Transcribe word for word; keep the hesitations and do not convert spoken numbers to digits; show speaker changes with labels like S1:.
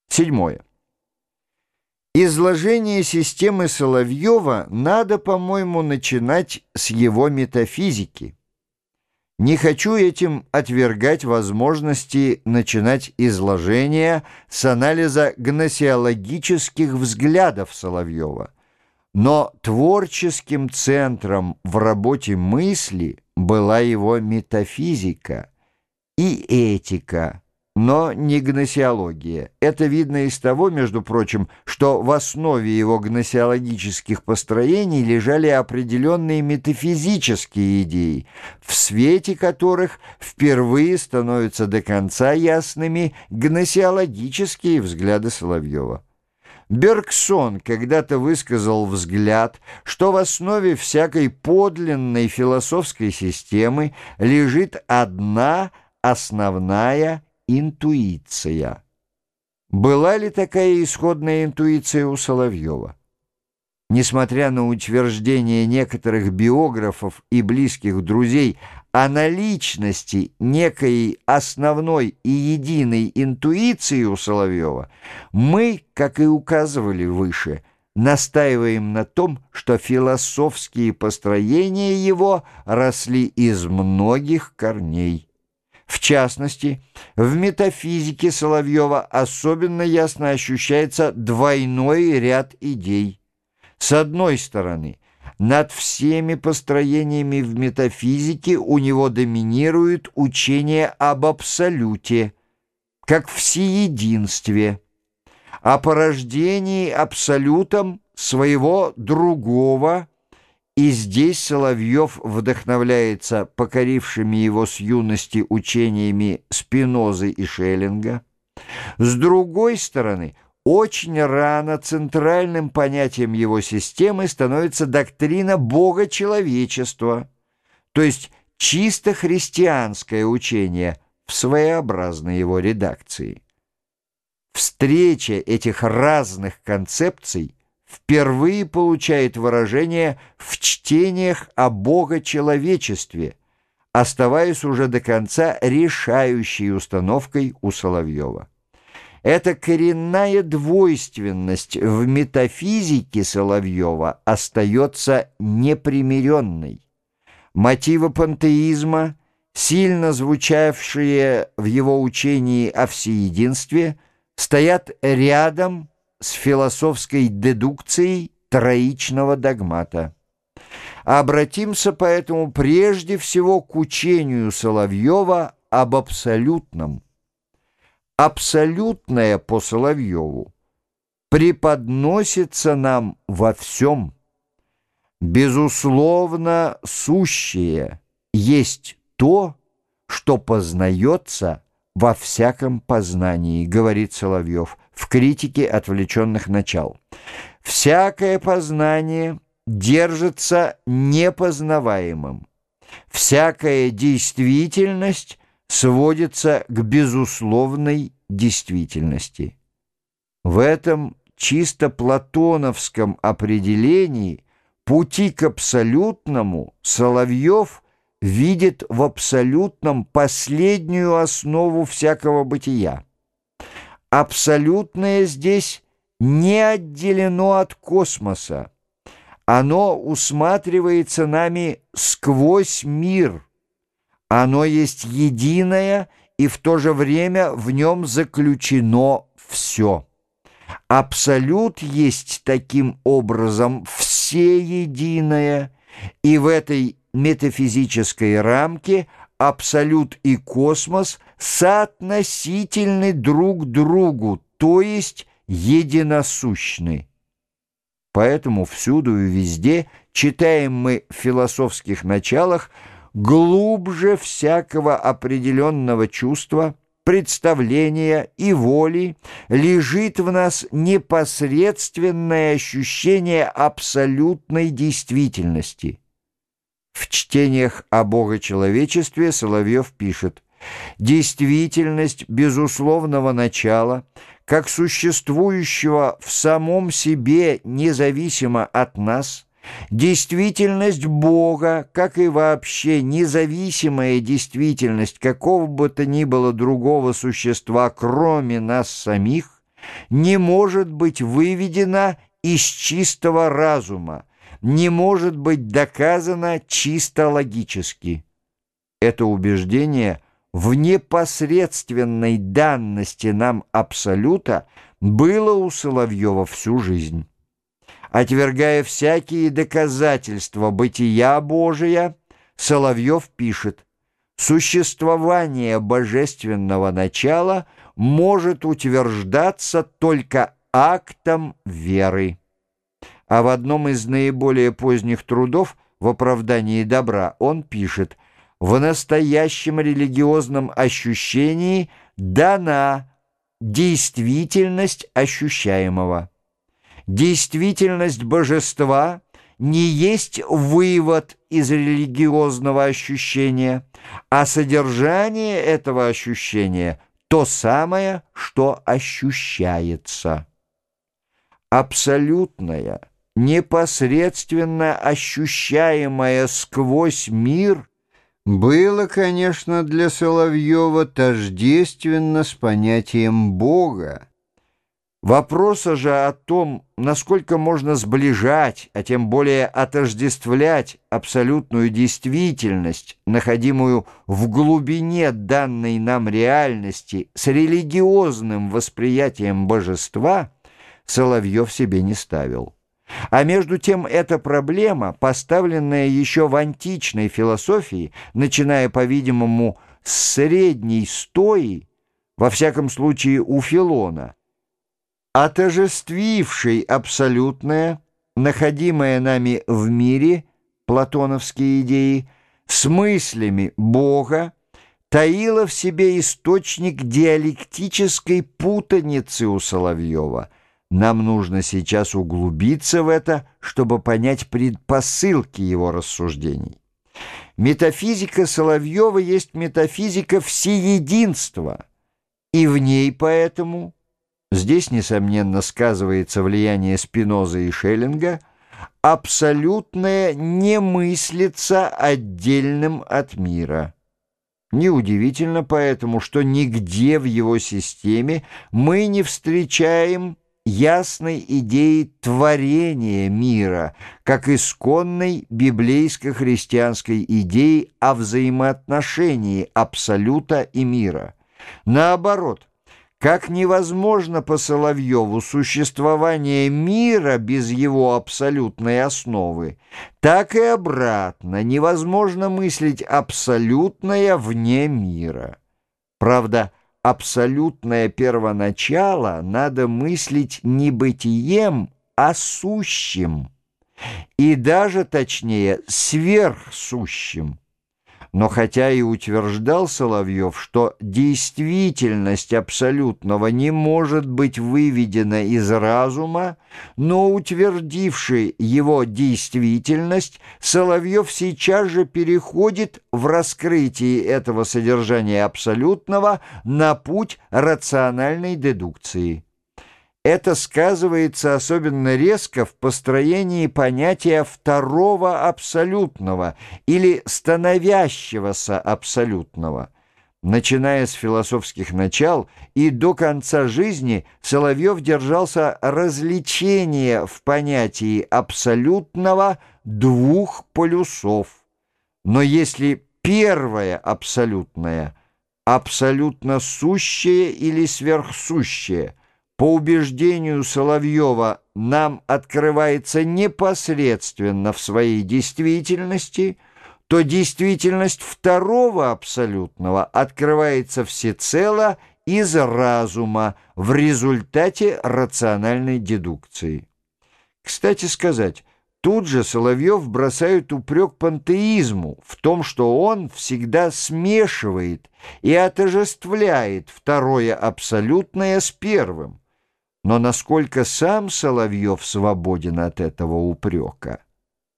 S1: Седьмое. Изложение системы Соловьева надо, по-моему, начинать с его метафизики. Не хочу этим отвергать возможности начинать изложение с анализа гносеологических взглядов Соловьева, но творческим центром в работе мысли была его метафизика и этика, но не гносеология. Это видно из того, между прочим, что в основе его гносеологических построений лежали определенные метафизические идеи, в свете которых впервые становятся до конца ясными гносеологические взгляды Соловьева. Бергсон когда-то высказал взгляд, что в основе всякой подлинной философской системы лежит одна основная интуиция. Была ли такая исходная интуиция у Соловьева? Несмотря на утверждение некоторых биографов и близких друзей о наличности некой основной и единой интуиции у Соловьева, мы, как и указывали выше, настаиваем на том, что философские построения его росли из многих корней. В частности, в метафизике Соловьева особенно ясно ощущается двойной ряд идей. С одной стороны, над всеми построениями в метафизике у него доминирует учение об абсолюте, как всеединстве, о порождении абсолютом своего другого. И здесь Соловьев вдохновляется покорившими его с юности учениями Спинозы и Шеллинга. С другой стороны, очень рано центральным понятием его системы становится доктрина богочеловечества, то есть чисто христианское учение в своеобразной его редакции. Встреча этих разных концепций впервые получает выражение в чтениях о богочеловечестве, оставаясь уже до конца решающей установкой у Соловьева. Эта коренная двойственность в метафизике Соловьева остается непримиренной. Мотивы пантеизма, сильно звучавшие в его учении о всеединстве, стоят рядом с философской дедукцией троичного догмата. Обратимся поэтому прежде всего к учению Соловьева об абсолютном. Абсолютное по Соловьеву преподносится нам во всем. Безусловно, сущее есть то, что познается во всяком познании, говорит Соловьев в критике отвлеченных начал. Всякое познание держится непознаваемым. Всякая действительность сводится к безусловной действительности. В этом чисто платоновском определении пути к абсолютному Соловьев видит в абсолютном последнюю основу всякого бытия. Абсолютное здесь не отделено от космоса. Оно усматривается нами сквозь мир. Оно есть единое, и в то же время в нем заключено все. Абсолют есть таким образом всеединое, и в этой метафизической рамке абсолют и космос соотносительны друг другу, то есть единосущны. Поэтому всюду и везде читаем мы в философских началах глубже всякого определенного чувства, представления и воли лежит в нас непосредственное ощущение абсолютной действительности. В чтениях о богочеловечестве Соловьев пишет: «Действительность безусловного начала, как существующего в самом себе независимо от нас, действительность Бога, как и вообще независимая действительность какого бы то ни было другого существа, кроме нас самих, не может быть выведена из чистого разума, не может быть доказана чисто логически. Это убеждение в непосредственной данности нам абсолюта было у Соловьева всю жизнь. Отвергая всякие доказательства бытия Божия, Соловьев пишет: «Существование божественного начала может утверждаться только актом веры». А в одном из наиболее поздних трудов «В оправдании добра» он пишет: «В настоящем религиозном ощущении дана действительность ощущаемого. Действительность божества не есть вывод из религиозного ощущения, а содержание этого ощущения – то самое, что ощущается». Абсолютное, непосредственно ощущаемое сквозь мир было, конечно, для Соловьева тождественно с понятием Бога. Вопроса же о том, насколько можно сближать, а тем более отождествлять абсолютную действительность, находимую в глубине данной нам реальности, с религиозным восприятием божества, Соловьев себе не ставил. А между тем эта проблема, поставленная еще в античной философии, начиная, по-видимому, с средней стои, во всяком случае у Филона, отождествивший абсолютное, находимое нами в мире, платоновские идеи, с мыслями Бога, таила в себе источник диалектической путаницы у Соловьева. Нам нужно сейчас углубиться в это, чтобы понять предпосылки его рассуждений. Метафизика Соловьева есть метафизика всеединства, и в ней поэтому, здесь, несомненно, сказывается влияние Спинозы и Шеллинга, абсолютное не мыслится отдельным от мира. Неудивительно поэтому, что нигде в его системе мы не встречаем ясной идеи творения мира, как исконной библейско-христианской идеи о взаимоотношении абсолюта и мира. Наоборот, как невозможно по Соловьеву существование мира без его абсолютной основы, так и обратно невозможно мыслить абсолютное вне мира. Правда, абсолютное первоначало надо мыслить не бытием, а сущим, и даже, точнее, сверхсущим. Но хотя и утверждал Соловьев, что действительность абсолютного не может быть выведена из разума, но утвердивший его действительность, Соловьев сейчас же переходит в раскрытии этого содержания абсолютного на путь рациональной дедукции. Это сказывается особенно резко в построении понятия второго абсолютного или становящегося абсолютного. Начиная с философских начал и до конца жизни Соловьев держался развлечения в понятии абсолютного двух полюсов. Но если первое абсолютное, абсолютно сущее или сверхсущее, по убеждению Соловьева, нам открывается непосредственно в своей действительности, то действительность второго абсолютного открывается всецело из разума в результате рациональной дедукции. Кстати сказать, тут же Соловьев бросает упрек пантеизму в том, что он всегда смешивает и отождествляет второе абсолютное с первым. Но насколько сам Соловьев свободен от этого упрека?